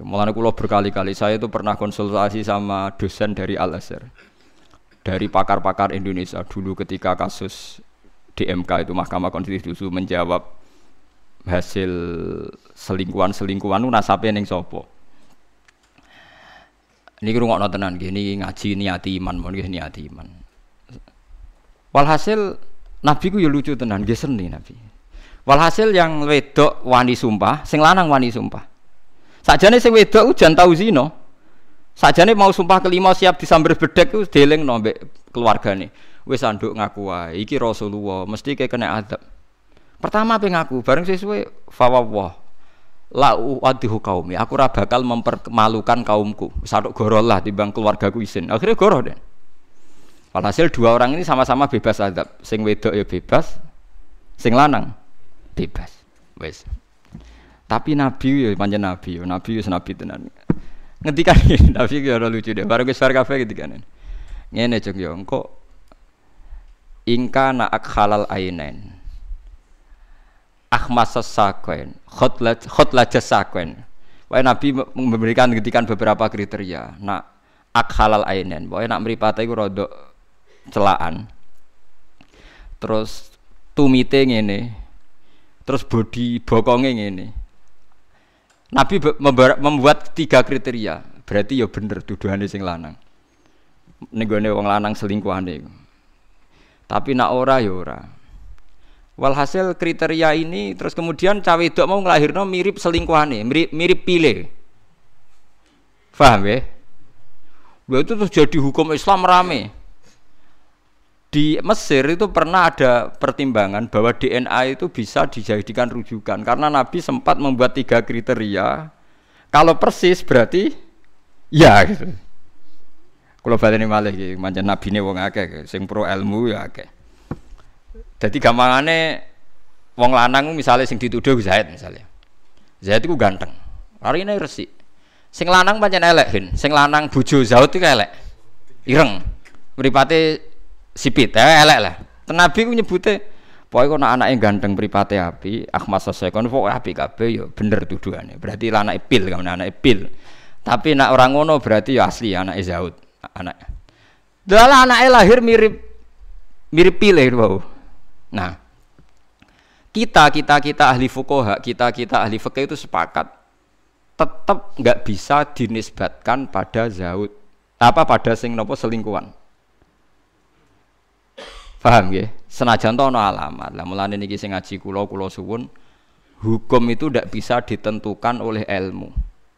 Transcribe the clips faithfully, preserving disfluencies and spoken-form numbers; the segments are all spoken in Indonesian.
Mulane kula berkali-kali saya itu pernah konsultasi sama dosen dari Al-Azhar. Dari pakar-pakar Indonesia dulu ketika kasus D M K itu Mahkamah Konstitusi menjawab hasil selingkuhan-selingkuhan itu nasabe ning sapa. Niki rungokno tenan nggih niki ngaji niati iman mon nggih niati iman. Walhasil Nabi ku ya lucu tenan nggih seni Nabi. Walhasil yang wedok wani sumpah, sing lanang wani sumpah. Sakjane sing wedok jan tau zina. Sakjane mau sumpah kelima siap disamber bedhek ku delingno mbek keluargane. Wis anduk ngaku wae iki Rasulullah mesti ke kena adab. Pertama pe ngaku bareng sesuwe fawwah. La uadhihu qaumi. Aku ora bakal mempermalukan kaumku. Wis anduk goro lah timbang keluargaku isin. Akhirnya goro den. Walhasil dua orang ini sama-sama bebas adab. Sing wedok ya bebas, sing lanang bebas. Wis. Tapi Nabi ya pancen Nabi, Nabi wis Nabi tenan. Ngendikan Nabi ki ora lucu deh. Bareng wis bar kabeh ngendikan. Ngene jeng yo engko ingka na akhalal ainain. Akhmasas sakwen, khotlat khotlajas sakwen. Wae Nabi memberikan ngendikan beberapa kriteria. Nak akhalal ainain. Wae nak mripate iku rada celaan. Terus tumite ngene. Terus body bokonge ngene. Nabi membuat tiga kriteria, berarti ya bener tuduhane sing lanang. Ning gone wong lanang selingkuhane. Tapi nak ora ya ora. Walhasil kriteria ini terus kemudian cawe wedok mau nglahirno mirip selingkuhane, mirip mirip pile. Paham ya? Lha itu terus jadi hukum Islam rame. Di Mesir itu pernah ada pertimbangan bahwa D N A itu bisa dijadikan rujukan karena Nabi sempat membuat tiga kriteria. Kalau persis berarti ya gitu. Kalau baleni malih iki pancen nabine wong akeh sing pro ilmu ya akeh. Dadi gampangane wong lanang misalnya sing dituduh Zaid misalnya. Zaid iku ganteng. Arine resik. Sing lanang pancen elek hin. Sing lanang bojo Zaid iku elek. Ireng. Mripate sipit ya elek lah. Nabi ku nyebute pokoke kok nek anake ganteng mripate apik, akhmas sekon pokoke apik kabeh ya bener tuduhane. Berarti anake pil kan anake pil. Tapi nek ora ngono berarti ya asli anake Zaud, anak. Dalah anake lahir mirip mirip pil wae. Nah, kita kita kita ahli fuqaha, kita kita ahli fikih itu sepakat tetap enggak bisa dinisbatkan pada Zaud. Apa pada sing napa selingkuhan. Paham nggih? Senajan to ana alamat. Lah mulane niki sing ngaji kula kula suwun, hukum itu ndak bisa ditentukan oleh ilmu.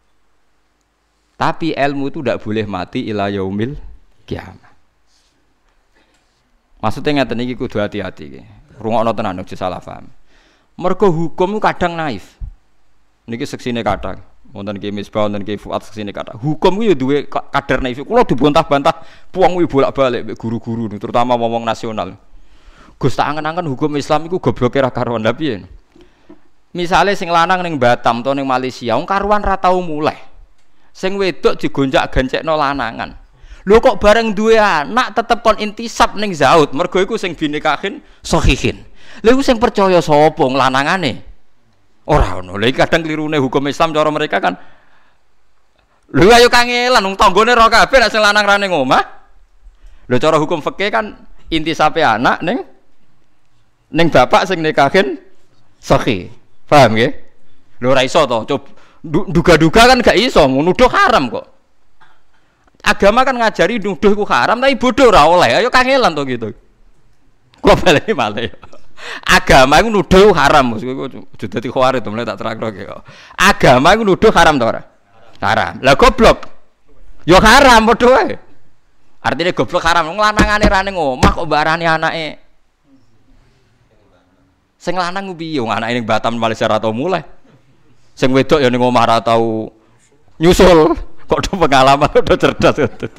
Tapi ilmu itu ndak boleh mati ila yaumil kiamah. Maksudnya ngeten iki kudu hati-hati nggih. Rungokno tenan aja salah paham. Mergo hukum itu kadang naif. Niki seksine kadang wonten Ki Misbah wonten Ki Fuad seksine kadang. Hukum ku ya duwe kadar naif. Kula dibantah-bantah puang kuwi bolak-balik mek guru-guru terutama wong nasional. Gus tak angen-angen hukum Islam iku gobloke ra karuan lha piye. Misale sing lanang ning Batam to ning Malaysia wong karuan ra tau muleh. Sing wedok digonjak-gancekno lanangan. Lho kok bareng duwe anak tetep kon intisab ning Zaud, mergo iku sing binikahin sahihin. Lha iku sing percaya sapa lanangane? Ora ono. Lha iki kadang klirune hukum Islam cara mereka kan. Lho ayo kangelan wong tanggane ora kabeh nek sing lanang ra ning omah. Lho cara hukum fikih kan intisabe anak ning ning bapak sing nikahin sahih. Paham nggih? Lho ora iso to. Duga-duga kan gak iso, nuduh haram kok. Agama kan ngajari nuduh iku haram tapi bodoh ora oleh. Ayo kangelan to gitu. Kok baleni malih. Agama iku nuduh haram. Iku dadi khawarit to mulai tak terangno ki. Agama iku nuduh haram to ora? Haram. Lah goblok. Ya haram padha wae. Artine goblok haram wong lanangane ra ning omah kok mbarani anake. Sing lanang ku piye wong anake ning Batam Malaysia ra tau muleh. Sing wedok ya ning omah ra tau nyusul. Kok do pengalaman do cerdas.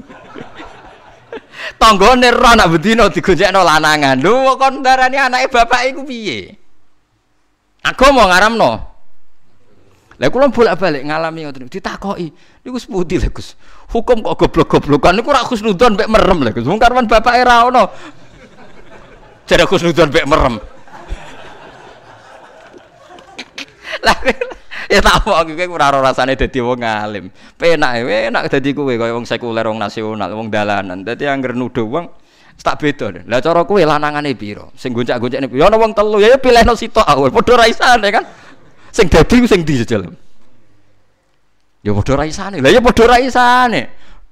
Tanggane ora nak bedino digonjekno lanangan. Lho kon ndarani anake bapak iku piye? Agama ngaramno. Lah kula bolak-balik ngalami ngoten ditakoki. Niku sepundi lho Gus? Hukum kok goblok-goblokan niku ora khusnudzon mek merem lho Gus. Wong karwan bapake ra ono. Jare khusnudzon mek merem. Lah Ya tak mau kowe ora ora rasane dadi wong alim. Penak enak dadi kowe kaya wong sekuler, wong nasional, wong dalanan. Dadi anggere nuduh wong tak beda. Lah cara kowe lanangane pira? Sing goncak-goncekne pira? Ya ana wong telu ya pilihno sitok awal. Padha ra isane kan. Sing dadi sing ndi jajal. Ya padha ra isane. Lah ya padha ra isane.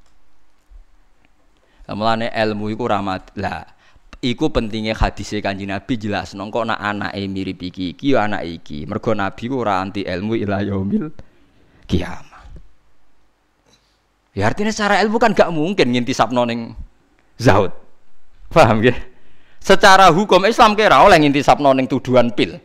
Mulane ilmu iku rahmat. Lah iku pentingnya hadise Kanjeng Nabi jelasno kok nak anake mirip iki iki ya anak iki. Mergo Nabi ku ora anti ilmu ila yaumil kiamah. Ya artinya secara ilmu kan gak mungkin ngintisapno ning Zaud. Paham ya? Secara hukum Islam kira oleh ngintisapno ning tuduhan pil.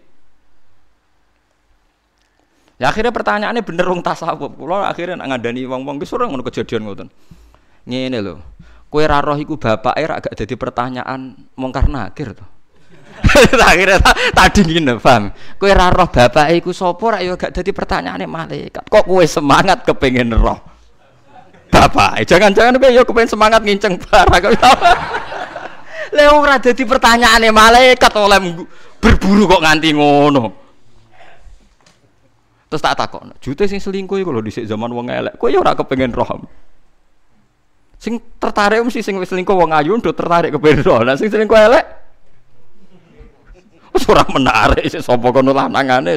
Ya akhirnya pertanyaannya bener wong tasawuf. Kula akhirnya nak ngandani wong-wong ki sureng ngono kejadian ngoten. Ngene lho. Kowe ra roh iku bapake ra gak dadi pertanyaan mungkar nakir to. Akhirnya tadi ngene, paham. Kowe ra roh bapake iku sapa ra ya gak dadi pertanyaane malaikat. Kok kowe semangat kepengin roh bapake? Jangan-jangan kowe ya kepengin semangat nginceng barang. Lha ora dadi pertanyaane malaikat oleh berburu kok nganti ngono. Terus tak takon, jute sing selingkuh iku lho dhisik zaman wong elek. Kowe ya ora kepengin roh. Sing tertarik mesti sing wis selingkuh wong ayu ndo tertarik kepengin roh. Lah sing selingkuh elek wis ora menarik sik sapa kono lanangane.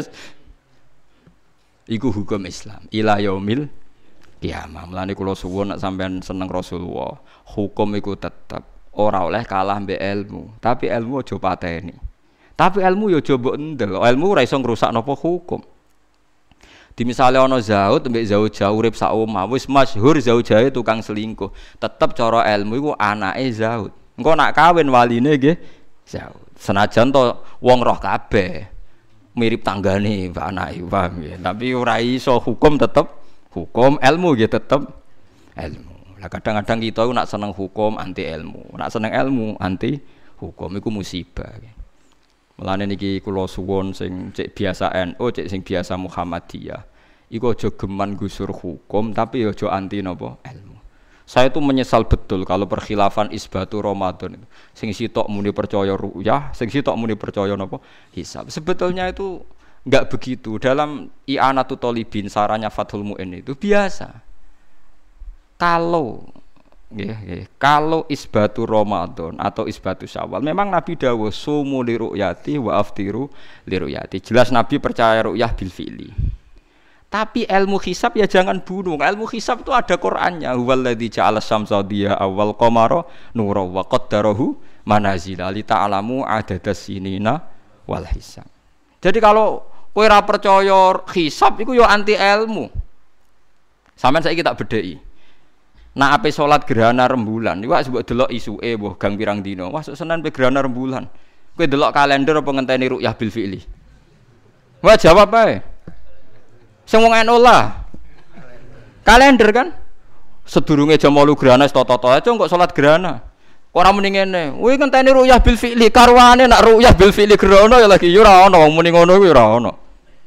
Iku hukum Islam. Ila yaumil kiamah. Mulane kula suwun nek sampean seneng Rasulullah, hukum iku tetep ora oleh kalah mbek ilmu. Tapi ilmu aja pateni. Tapi ilmu ya aja mbok endel. Ilmu ora iso ngrusak napa hukum. Di misalnya ana Zaud mbek Zauja urip sak omah wis masyhur Zaujae tukang selingkuh, tetep cara ilmu iku anake Zaud. Engko nak kawin waline nggih Zaud. Senajan to wong roh kabeh mirip tanggane mbak anake, paham nggih. Tapi ora iso hukum tetep hukum, ilmu nggih tetep ilmu. Lah kadang-kadang kita iku nak seneng hukum anti ilmu, nak seneng ilmu anti hukum iku musibah. Mulane niki kula suwun sing cek biasa N U, cek sing biasa Muhammadiyah. Iku aja geman gusur hukum tapi aja anti napa ilmu. Saya itu menyesal betul kalau perkhilafan isbatu Ramadan itu. Sing sitok muni percaya ru'yah, sing sitok muni percaya napa hisab. Sebetulnya itu enggak begitu. Dalam I'anatul Thalibin sarannya Fathul Mu'in itu biasa. Kalau Nggih, nggih. Kalau isbatu Ramadan atau isbatu Syawal, memang Nabi dawuh sumu li ru'yati wa aftiru li ru'yati. Jelas Nabi percaya ru'yah bil fi'li. Tapi ilmu hisab ya jangan bunuh. Ilmu hisab itu ada Qur'annya. Huwallazi ja'ala syamsa diya awal qamara nura wa qaddarahu manazila li ta'lamu adadas sinina wal hisab. Jadi kalau kowe ora percaya hisab iku ya anti ilmu. Sampeyan saiki tak bedheki. Nah ape salat gerhana rembulan iku sebut delok isuke mbuh gang pirang dina. Wah Senin pe gerhana rembulan. Kowe delok kalender apa ngenteni ru'yah bil fi'li? Wah jawab ae. Sing wong eno lah. Kalender kan. Sedurunge jam wolu gerhana toto-toto aja kok salat gerhana. Ora muni ngene. Kowe ngenteni ru'yah bil fi'li karwane nak ru'yah bil fi'li gerhana ya lagi ya ora ono wong muni ngono kuwi ora ono.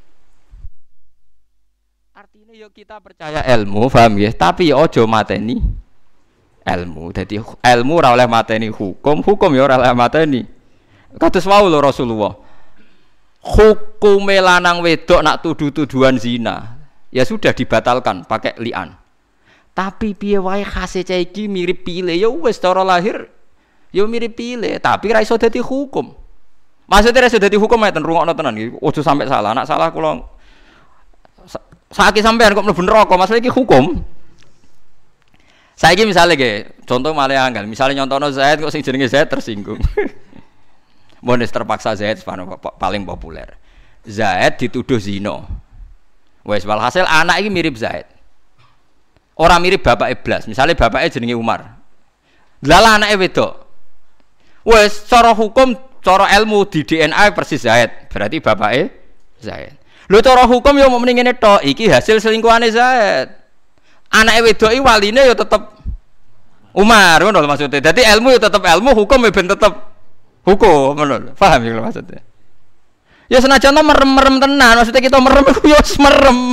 Yo kita percaya ilmu, paham ya? Tapi ya aja mateni ilmu. Dadi ilmu ora oleh mateni hukum, hukum ya ora oleh mateni. Kados wau lho Rasulullah. Hukume lanang wedok nak tuduh-tuduhan zina, ya sudah dibatalkan pakai li'an. Tapi piye wae khase cah iki mirip pile, ya wis cara lahir ya mirip pile, tapi ra iso dadi hukum. Maksudnya ra iso dadi hukum meten rungokno tenan iki. Aja sampai salah. Nak salah kula saiki sampean kok mlebu neraka, masalah iki hukum. Saiki misale nggih, contoh malih angel, misale nyontono Zaid kok sing jenenge Zaid tersinggung. Mones terpaksa Zaid paling populer. Zaid dituduh zina. Wes walhasil anak iki mirip Zaid. Ora mirip bapak iblas, misale bapake jenenge Umar. Lah anake wedok. Wes cara hukum, cara ilmu di D N A persis Zaid, berarti bapake Zaid. Lho cara hukum ya mau mending ngene tok, iki hasil selingkuhane Zaid. Anake wedok iki waline ya tetep Umar, ngono lho maksudnya. Dadi ilmu ya tetep ilmu, hukum ya ben tetep hukum, ngono lho. Paham ya maksudnya? Ya senajan merem-merem tenan, maksudnya kita merem iku ya merem.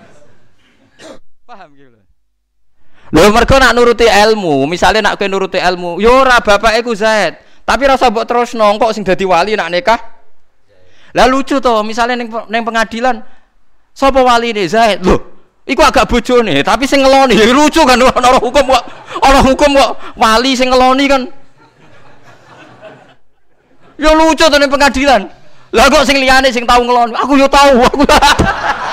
Paham gitu lho. Lho mergo nak nuruti ilmu, misale nak kowe nuruti ilmu, ya ora bapake ku Zaid, tapi rasa mbok terusno kok sing dadi wali nak nikah. Lah lucu to, misalnya neng, neng pengadilan Sapa waline Zaid? Lho, iku agak bojone, tapi sing ngeloni ya lucu kan ana hukum kok. Ana hukum kok wali sing ngeloni kan. Ya lucu to ning pengadilan. Lah kok sing liyane sing tau ngeloni, aku yo tau. Aku